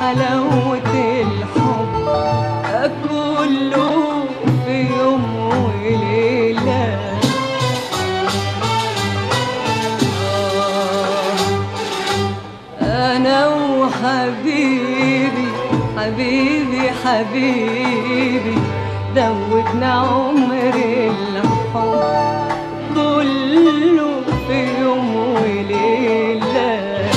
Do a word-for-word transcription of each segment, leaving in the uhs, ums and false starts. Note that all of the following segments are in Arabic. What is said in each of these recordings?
حلاوة الحب كله في يوم وليلة. أنا وحبيبي حبيبي حبيبي دوبنا عمر الحب كله في يوم وليلة.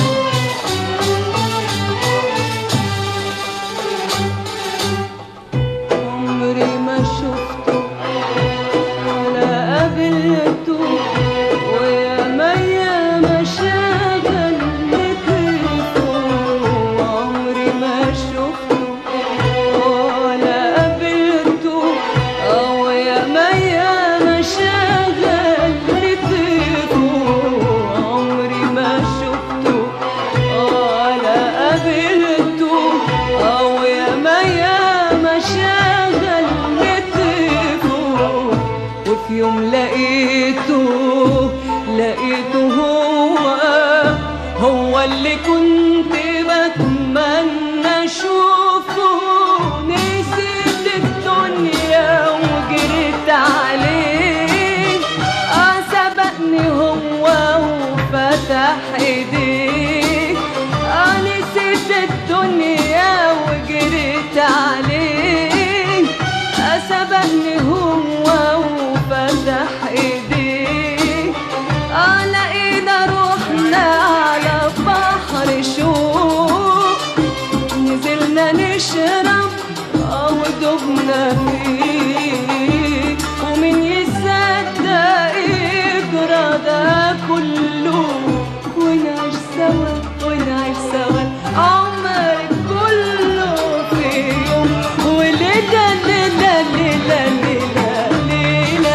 عمري ما شفته ولا قابلته وياما ياما شغلني تليفون. عمري ما شفته ولا قابلته وياما ياما شغلني تليفون. عمري ما شفته ولا قابلته وياما ياما شغلني تليفون. وفي يوم لقيته لقيته هو هو اللي كنت بتمنى اشوفه. نسيت الدنيا وجريت عليه اه سبقني هو وفتح ايديه. اه نسيت الدنيا وجريت عليه اه سبقني هو وفتح ايديه. اه لقينا روحنا على بحر شوق نزلنا نشرب اه ودوبنا فيه. ومين يصدق يجرى ده كله ونعيش سوا ونعيش سوا عمر كله في يوم وليلة ليلة ليلة ليلة ليلة.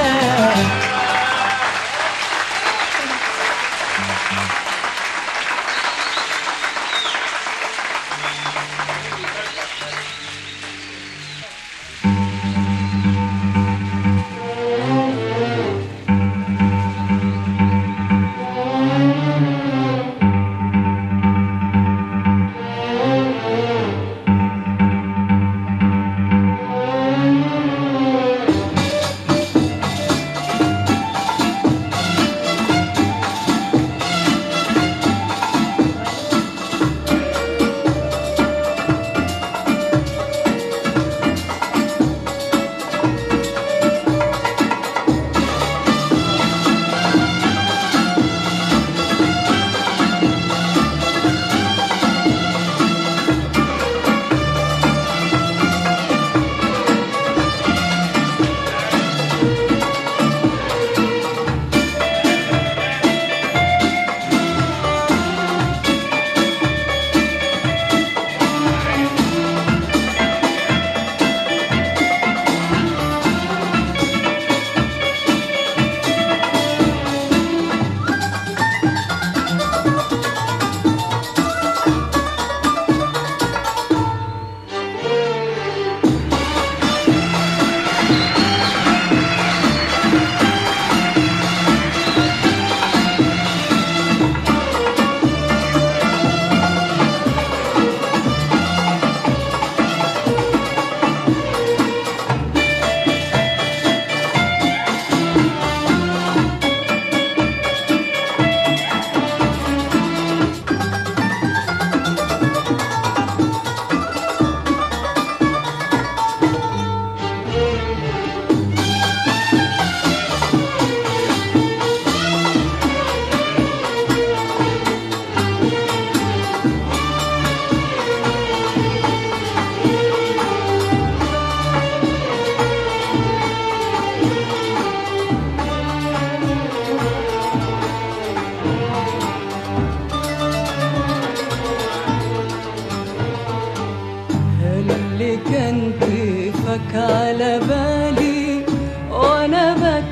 كيفك على بالي وانا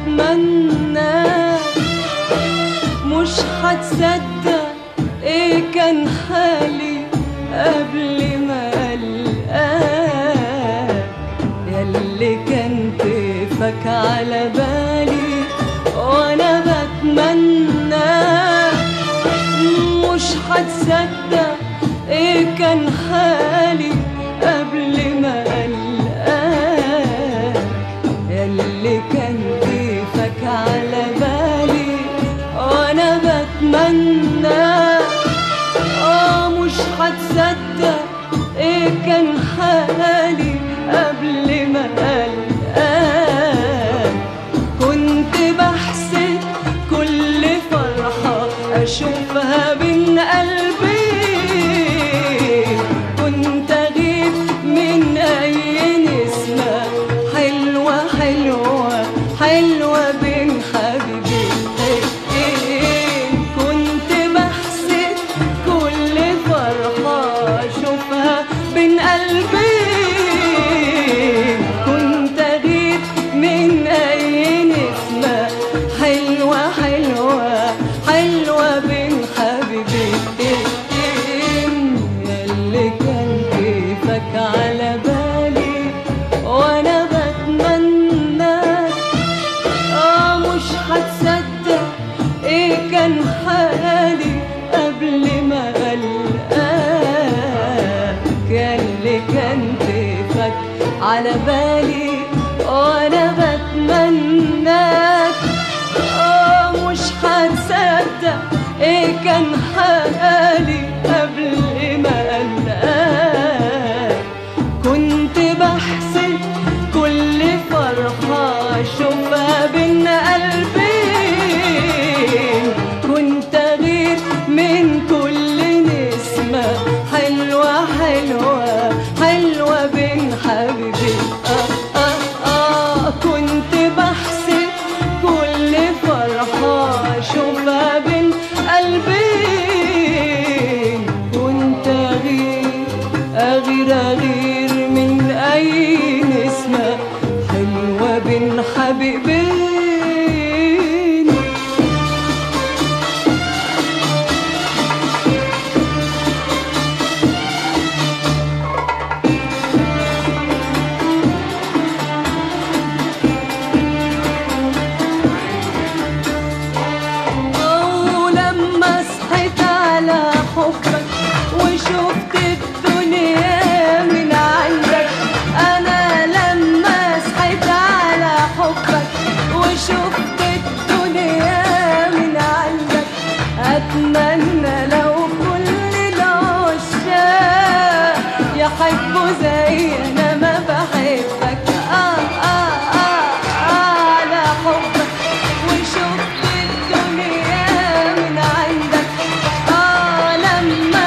بتمنى مش هتصدق ايه كان حالي قبل ما القاك. ياللي كان كيفك على بالي وانا بتمنى مش هتصدق ايه كان حالي قبل ما ألقاك، ياللي كان كيفك على بالي وانا بتمنى. اه مش هتصدق ايه كان حالي قبل ما ألقاك، كنت بحسد كل فرحة أشوفها بين قلبي، كنت أغيب من أي نسمة حلوة حلوة حلوة بين حبيبتين، كنت بحسد كل فرحة أشوفها بين قلبي، كنت أغيب من أي نسمة حلوة حلوة حلوة بين حبيبتين، ياللي كان كيفك على بالي وأنا بتمناك. آه مش هتصدق إيه كان حالي قبل ما ألقاك، ياللي كان كيفك على بالي وأنا بتمناك. آه مش هتصدق إيه كان حالي قبل ما ألقاك، كنت بحسد كل فرحة أشوفها بين قلبي، كنت أغير من كل نسمة حلوة حلوة حلوة بين حبيبي. آه آه آه كنت بحسد كل فرحة أشوفها بين قلبي، كنت أغير أغير أغير من أي نسمة حلوة بين حبيبين. وشفت الدنيا من عندك، أنا لما صحيت على حبك وشفت الدنيا من عندك، أتمنى لو كل العشاق يحبوا زي أنا ما بحبك. آه آه آه على حبك وشفت الدنيا من عندك، آه لما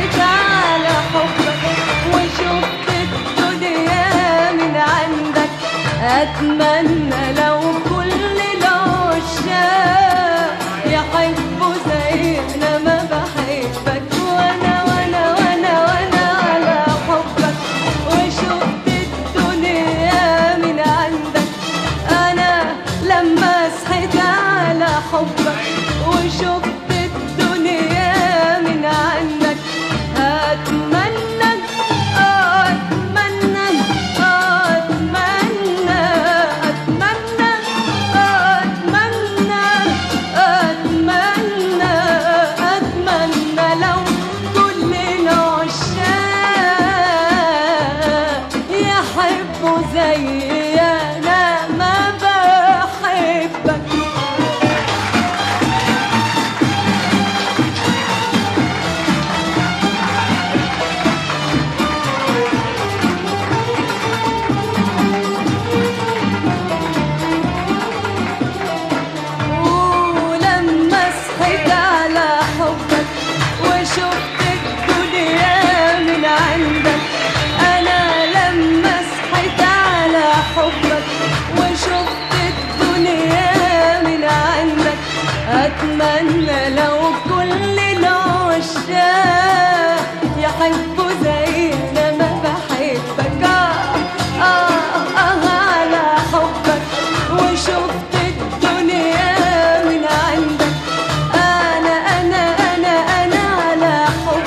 وشفت الدنيا من عندك، أتمنى لو كل العشاق يحبوا زي أنا ما بحبك. وأنا وأنا وأنا وأنا على حبك وشفت الدنيا من عندك، أنا لما صحيت على حبك وشفت الدنيا من عندك، أتمنى أتمنى أتمنى أتمنى أتمنى أتمنى أتمنى لو كل العشاق يحبوا زي أنا ما بحبك. وشفت الدنيا من عندك، أنا لما صحيت على حبك وشفت الدنيا من عندك، أتمنى لو كل العشاق يحبوا زي أنا ما بحبك. آه آه آه على حبك وشفت الدنيا من عندك، أنا أنا أنا أنا على حبك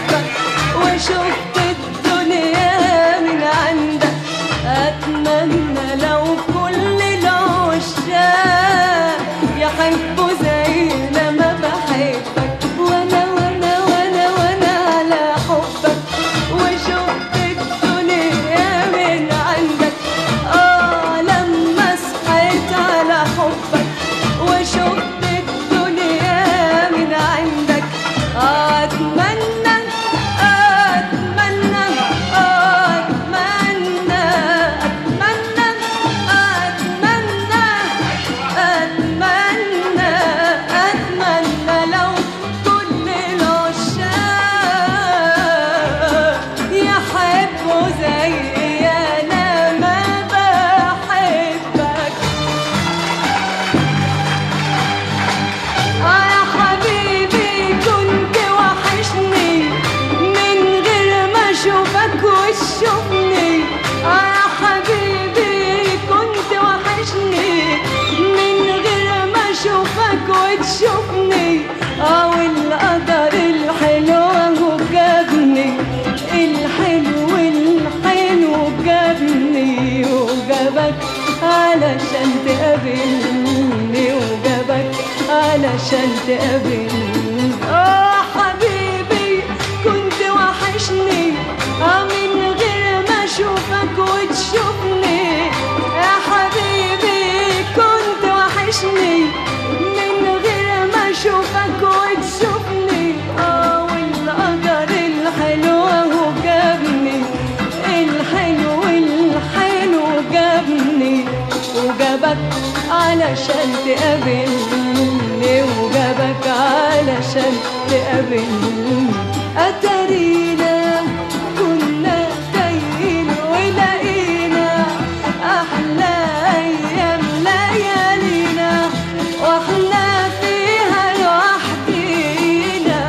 علشان تقابلني. اه حبيبي كنت وحشني، اه من غير ما اشوفك وتشوفني. يا حبيبي كنت وحشني من غير ما اشوفك وتشوفني. اه والقدر الحلو هو جابني، الحلو الحلو جابني وجابك علشان تقابلني، وجابك علشان تقابلني. أتارينا كنا تايهين ولقينا أحلى أيام ليالينا، وإحنا فيها لوحدينا.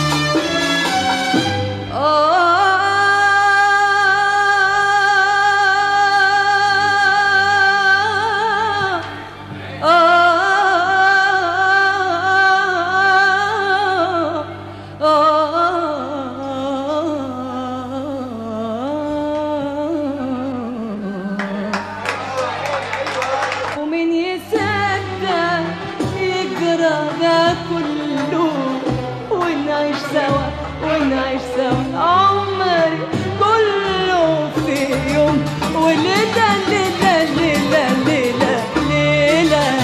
ومين يصدق يجرى ده كله، ونعيش سوا ونعيش سوا عمري كله في يوم وليلة ليلة ليلة ليلة ليلة.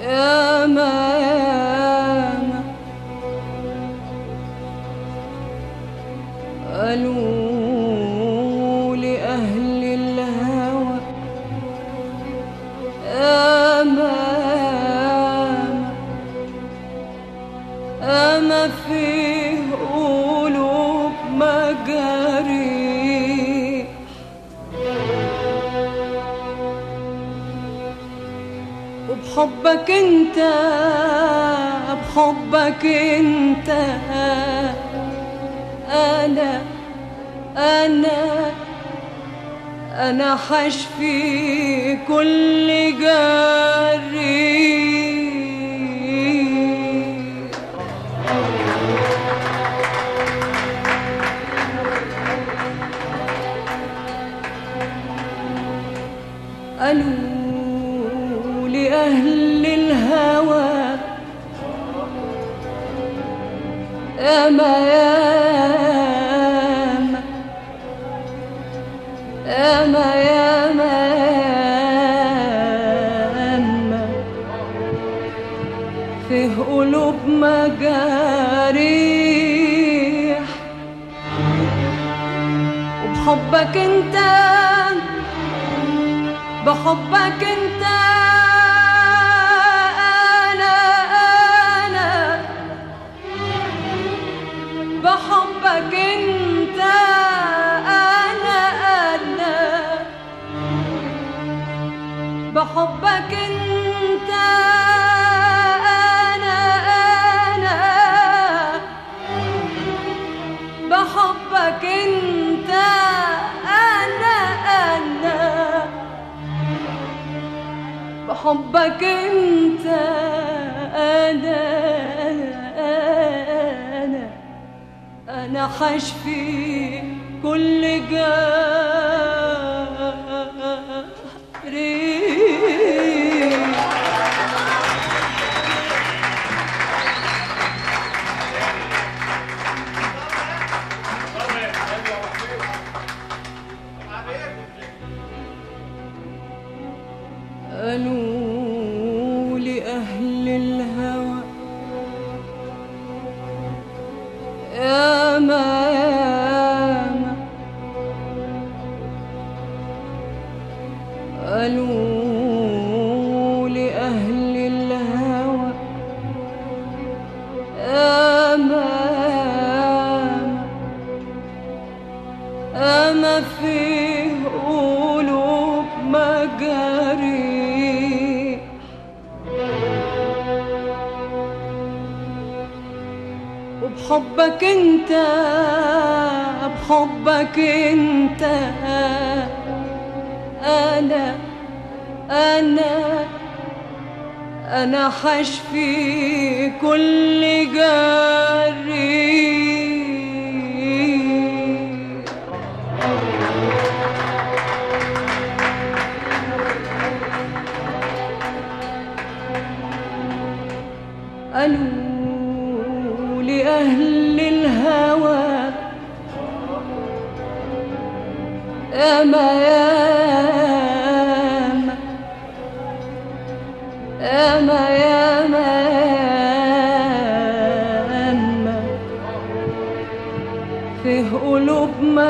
ياما ياما قالوا لأهل الهوى ياما ياما فيه قلوب مجاريح وبحبك انت بحبك انت انا انا انا حشفي كل جريح قالوا لأهل الهوى ياما ياما ياما ياما ياما فيه قلوب مجاريح وبحبك انت بحبك انت انا انا بحبك انت انا انا بحبك انت انا انا بحبك انت انا انا بحبك انت انا انا انا حشفي كل جريح قالوا لأهل الهوى ياما ياما قالوا لأهل الهوى ياما ياما ياما فيه قلوب مجاريح وبحبك انت بحبك انت انا انا انا حشفي كل جريح قالوا لأهل الهوى ياما ياما ياما ياما ياما فيه قلوب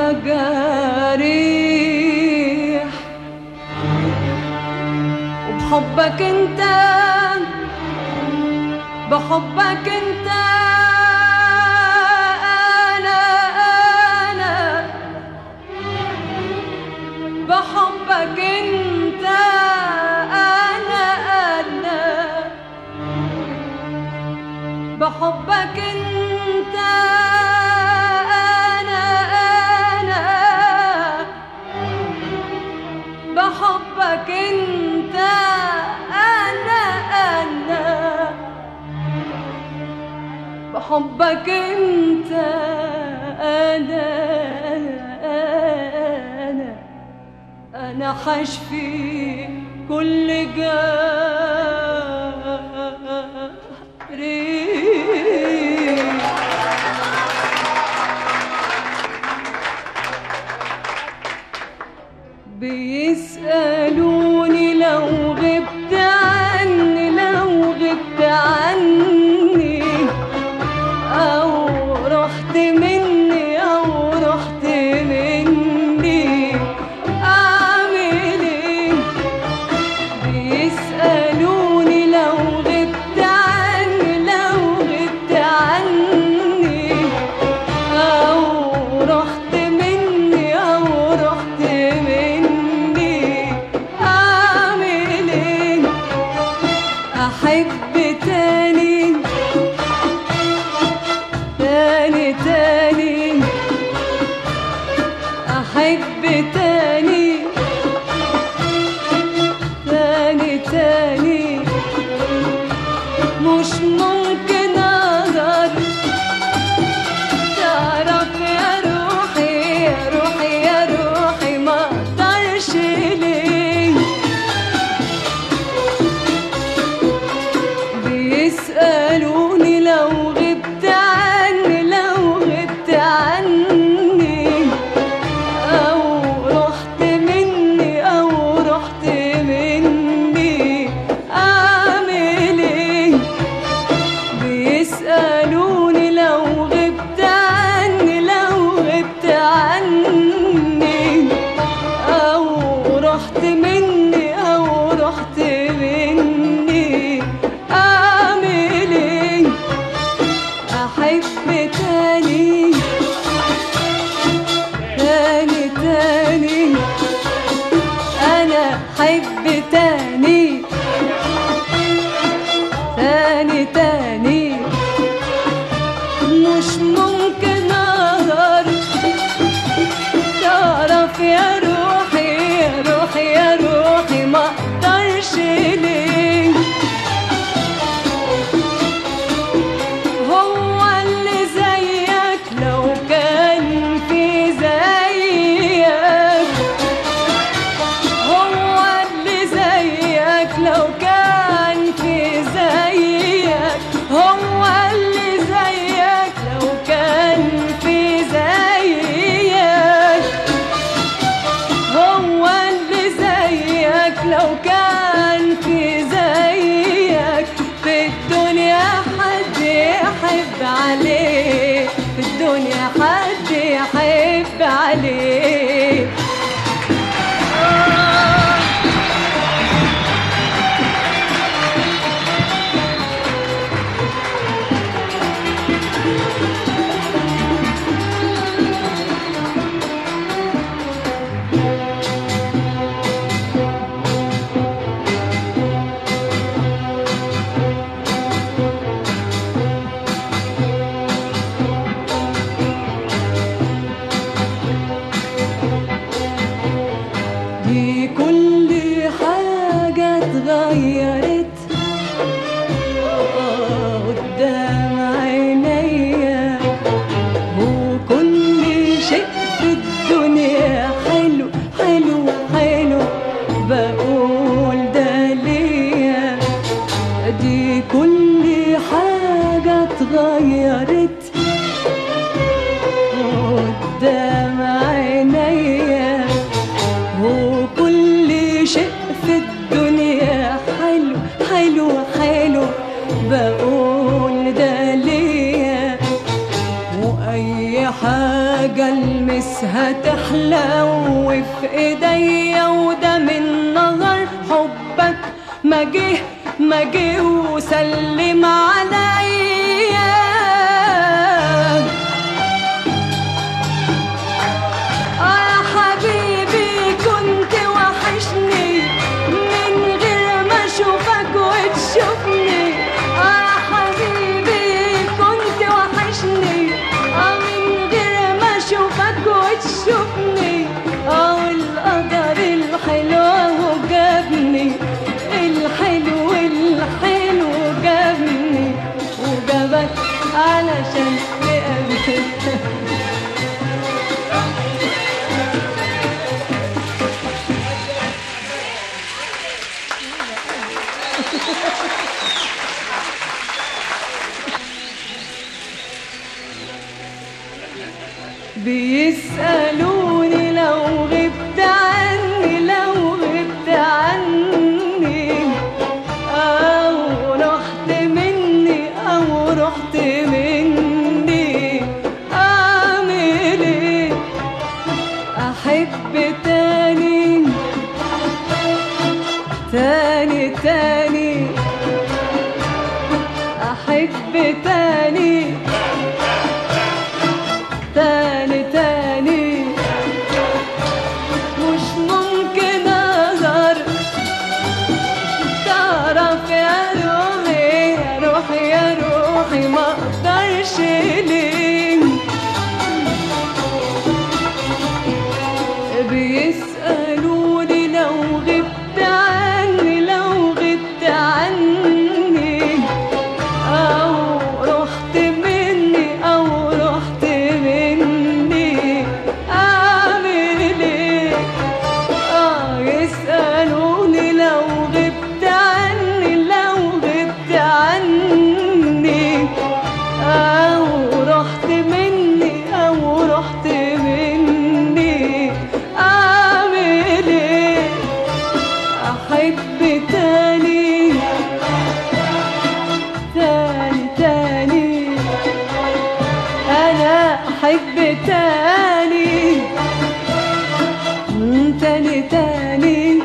مجاريح وبحبك انت بحبك انت انا انا بحبك انت انا انا بحبك انت انا انا بحبك انت انا انا بحبك انت انا انا انا حشفي كل جريح بيسألوني لو غبت عني لو تاني تاني تاني أحب تاني تاني تاني مش ممكن أقدر تعرف يا روحي يا روحي يا روحي ما أقدرش ليه بيسألوني لو غبت عني لو غبت عني أو رحت مني أو رحت مني أعمل إيه بيسألوني لو غبت عني لو غبت عني أو رحت مني أو رحت مني أعمل إيه أحب تاني تاني تاني أنا أحب تاني تاني تاني مش ممكن أقدر تعرف يا روحي يا روحي يا روحي ما أقدرش ليه هو اللي زيك لو كان في زيك هو اللي زيك لو كان في زيك هو اللي زيك لو كان في زيك هو اللي زيك لو كان في زيك في الدنيا حد يحب عليه في الدنيا حد يحب عليه دي كل حاجة اتغيرت قدام عينيا وكل شيء في الدنيا حلو حلو حلو بقول ده ليا دي كل حاجة اتغيرت قدام عينيا وكل شيء في الدنيا حلو حلو حلو بقول ده ليا وأي حاجة المسها تحلو في ايديا وده من نظر حبك ما جه ما جه وسلم عليا آه حبيبي كنت وحشني من غير ما اشوفك وتشوفني آه حبيبي كنت وحشني آه من غير ما اشوفك وتشوفني آه القدر الحلو اهو جابني الحلو الحلو جابني وجابك علشان نقابلك بيسألوني لو غبت عني لو غبت عني أو رحت مني أو رحت مني أعمل إيه أحب تاني تاني تاني أحب تاني تاني تاني مش ممكن أقدر تعرف يا روحي احب تاني تاني تاني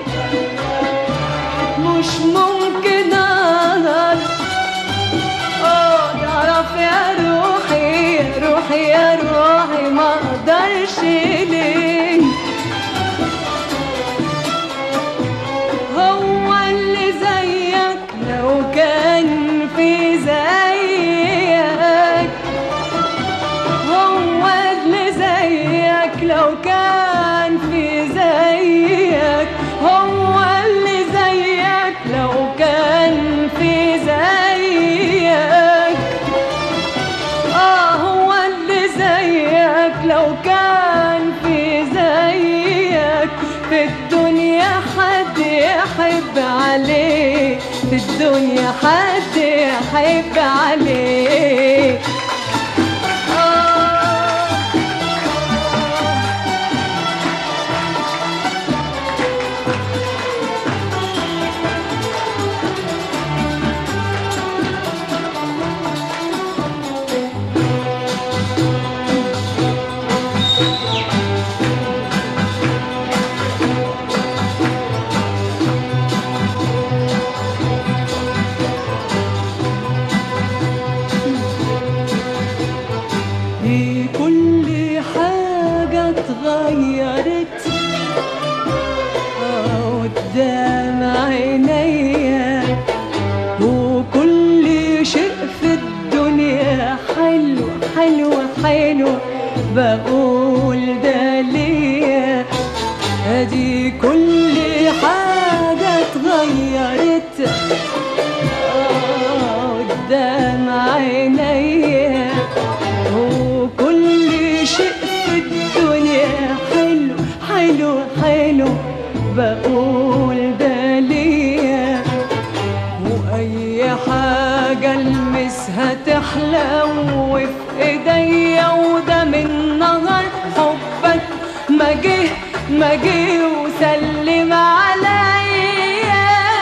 مش ممكن اقدر. اه تعرف يا روحي يا روحي يا روحي ما اقدرش ليه. هو اللي زيك لو كان في زيك، هو اللي زيك لو كان في زيك، هو اللي زيك لو كان في زيك. اه هو اللي زيك لو كان في زيك. في الدنيا حد يحب عليه، في الدنيا حد يحب عليه. كل حاجة اتغيرت قدام عينيا، وكل شيء في الدنيا حلو حلو حلو بقول ده ليا. ادي كل حاجة اتغيرت قدام عينيا، وكل شيء في الدنيا حلو حلو حلو بقول ده ليا. واي حاجة المسها تحلو في ايديا، وده من نهر حبك ما جه ما جه وسلم عليا.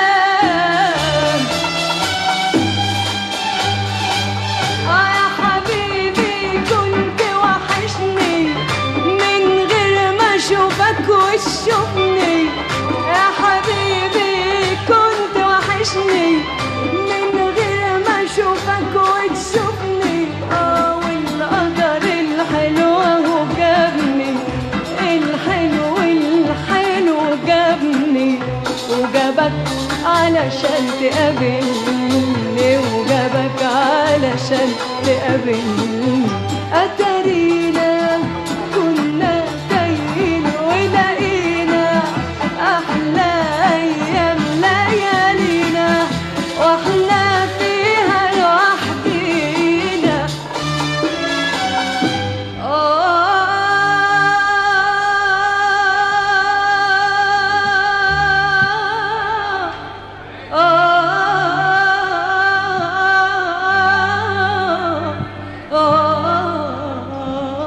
اه يا حبيبي كنت وحشني من غير ما اشوفك وتشوفني. يا حبيبي كنت وحشني من غير ما اشوفك وتشوفني. اه والقدر الحلو هو جابني، الحلو الحلو جابني وجابك علشان تقابلني، وجابك علشان تقابلني. أتارينا كنا تايهين ولقينا أحلى أيام ليالينا، وإحنا فيها لوحدينا. آه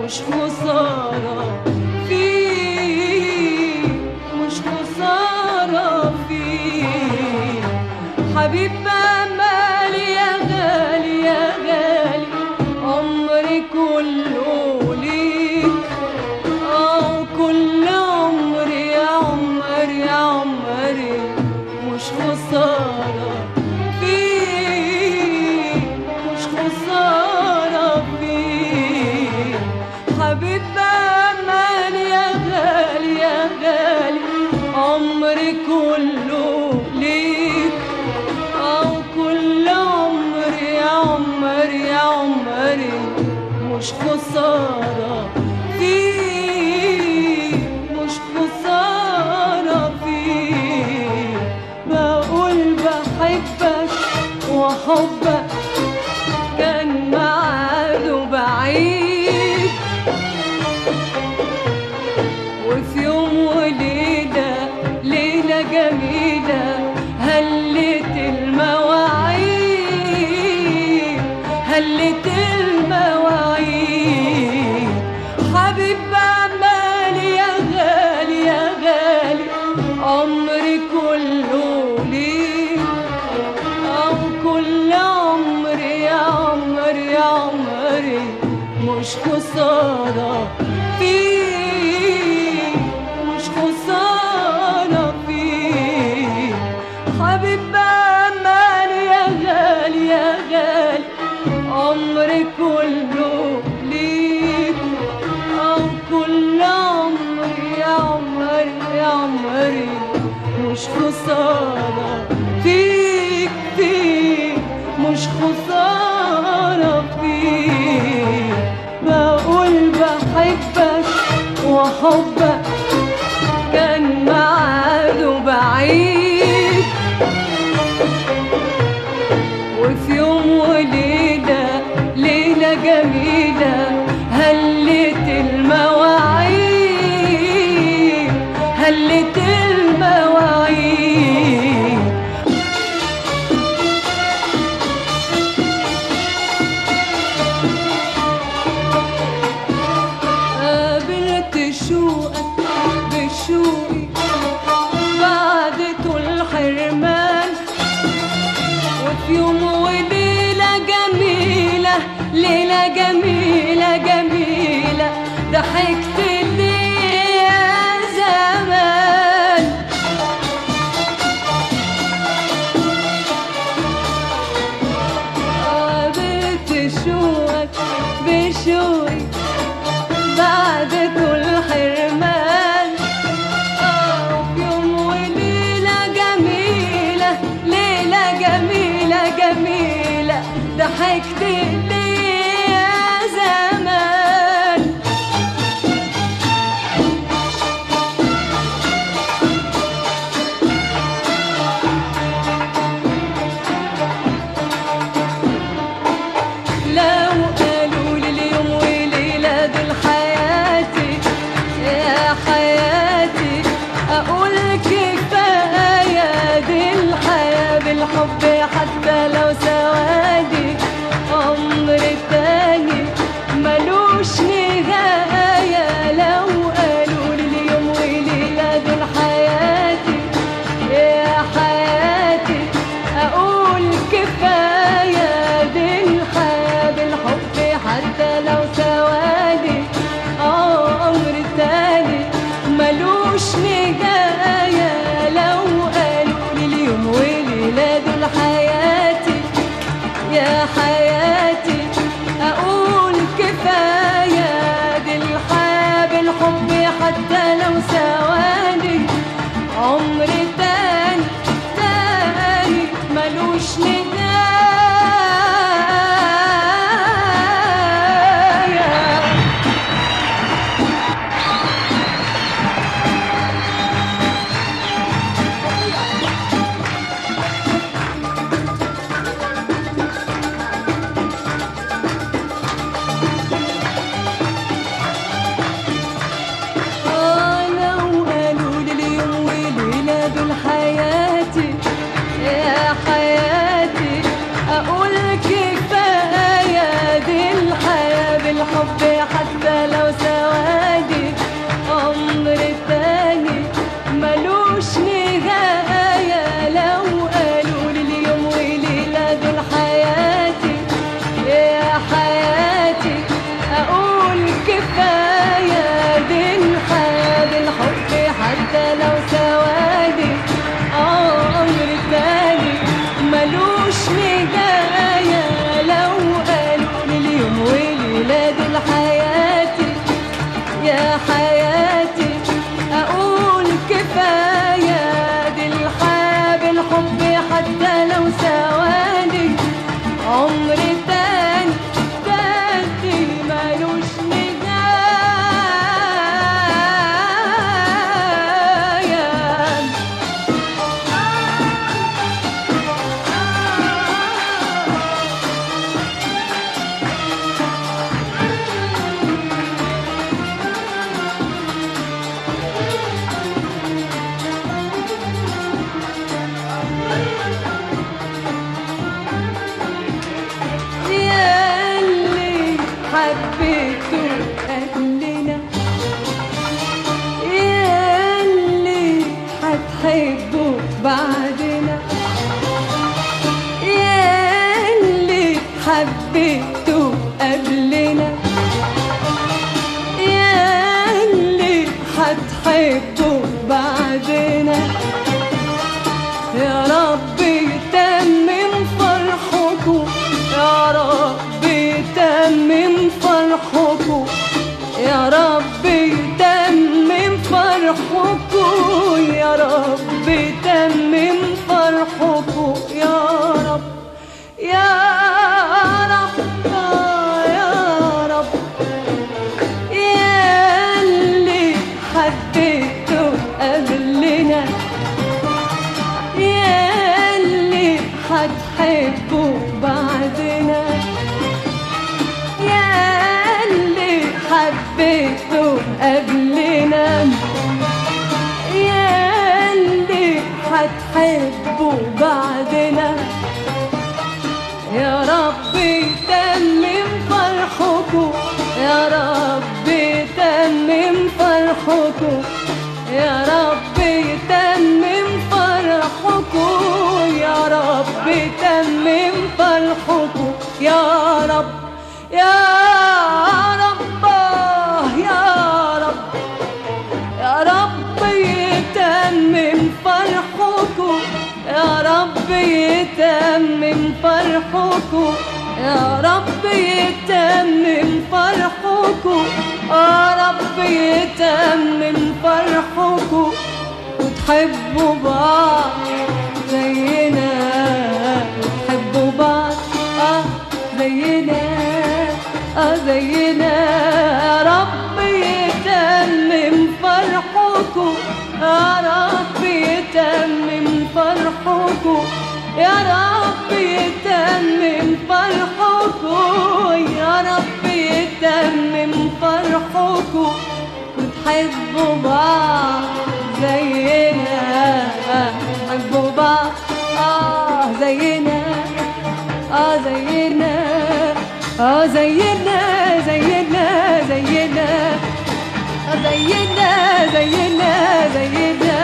مش خسارة فيه، مش خسارة فيه. حبيب أمالي يا غالي يا غالي، عمري كله ليك، اه كل عمري يا عمري يا عمري مش خسارة فيه، مش خسارة فيه. حبيب أمالي يا غالي يا غالي، عمري كله ليك، أو كل عمري يا عمري يا عمري مش خسارة فيه، مش خسارة فيه. بقول بحبك وحبك كان ميعاده بعيد، وفي يوم وليلة ليلة جميلة هلت المواعيد، هلت المواعيد. حبيب أمالي يا غالي يا غالي، عمري كله ليك، أو كل عمري يا عمري يا عمري مش خسارة فيه، مش خسارة فيه. حبيب أمالي يا غالي يا غالي، عمري كله ليك، أو كل عمري يا عمري يا عمري مش خسارة فيك فيك، مش خسارة فيك. بقول بحبك وحبك كان ميعاده بعيد، وفي يوم وليلة ليلة جميلة هلت المواعيد، هلت المواعيد. قابلت شوقك بشوقي بعد طول حرمان، وفي يوم وليلة جميلة ليلة جميلة جميلة ضحكت لي يا زمان. قابلت شوقك بشوقي بعد طول حرمان، اه في يوم وليلة جميلة ليلة جميلة جميلة ضحكت لي يا زمان. هتحبوا بعدنا. يا رب يتمم فرحكم، يا رب يتمم فرحكم، يا رب يتمم فرحكم، يا رب يتمم فرحكم، يا رب يا رب يا رب. يا اللي حبيته قبلنا، يا اللي هتحبوا بعدنا، يا اللي حبيته قبلنا، يا اللي هتحبوا بعدنا. يا رب يتمم فرحكم، يا رب يتمم فرحكم، يا رب يتمم فرحكم، يا رب يتمم فرحكم، يا رب يا رب يا رب. يا رب يتمم فرحكم، يا رب يتمم فرحكم، يا رب يتمم فرحكم، يا رب يتمم فرحكم. وتحبوا بعض زينا، وتحبوا بعض اه زينا اه زينا. يا رب يتمم فرحكم، يا رب يتمم فرحكم، يا رب يتمم فرحكم، يا رب يتمم فرحكم. وتحبوا بعض زينا، تحبوا بعض اه زينا اه زينا اه زينا زينا زينا زينا زينا زينا.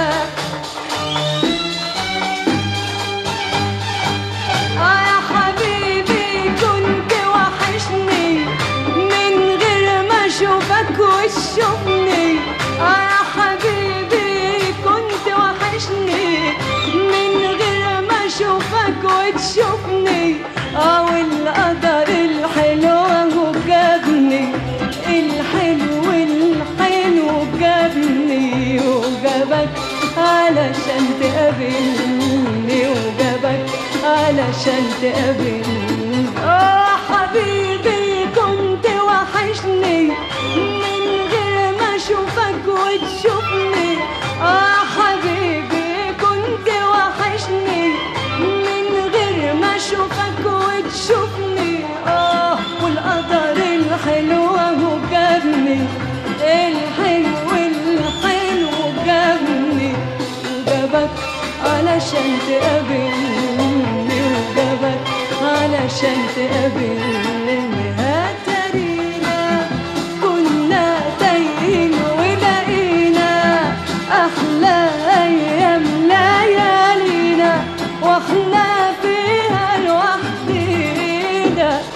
اه يا حبيبي كنت وحشني من غير ما اشوفك وتشوفني. اه يا حبيبي كنت وحشني من غير ما اشوفك وتشوفني. اه والقدر الحلو هو جابني، الحلو الحلو جابني وجابك علشان تقابلني، وجابك علشان تقابلني. اه حبيبي كنت وحشني من غير ما اشوفك وتشوفني. اه حبيبي كنت وحشني من غير ما اشوفك وتشوفني. اه والقدر الحلو هو جابني، الحلو الحلو جابني وجابك علشان تقابلني، وجابك علشان تقابلني. هترينا كنا تايهين ولقينا أحلى أيام ليالينا، واحنا فيها لوحدينا.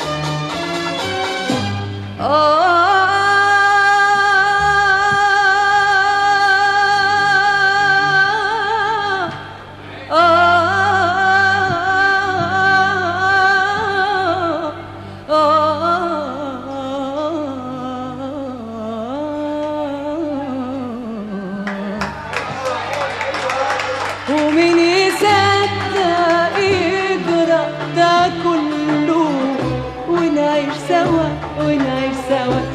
آه ومين يصدق يجرى ده كله، ونعيش سوا ونعيش سوا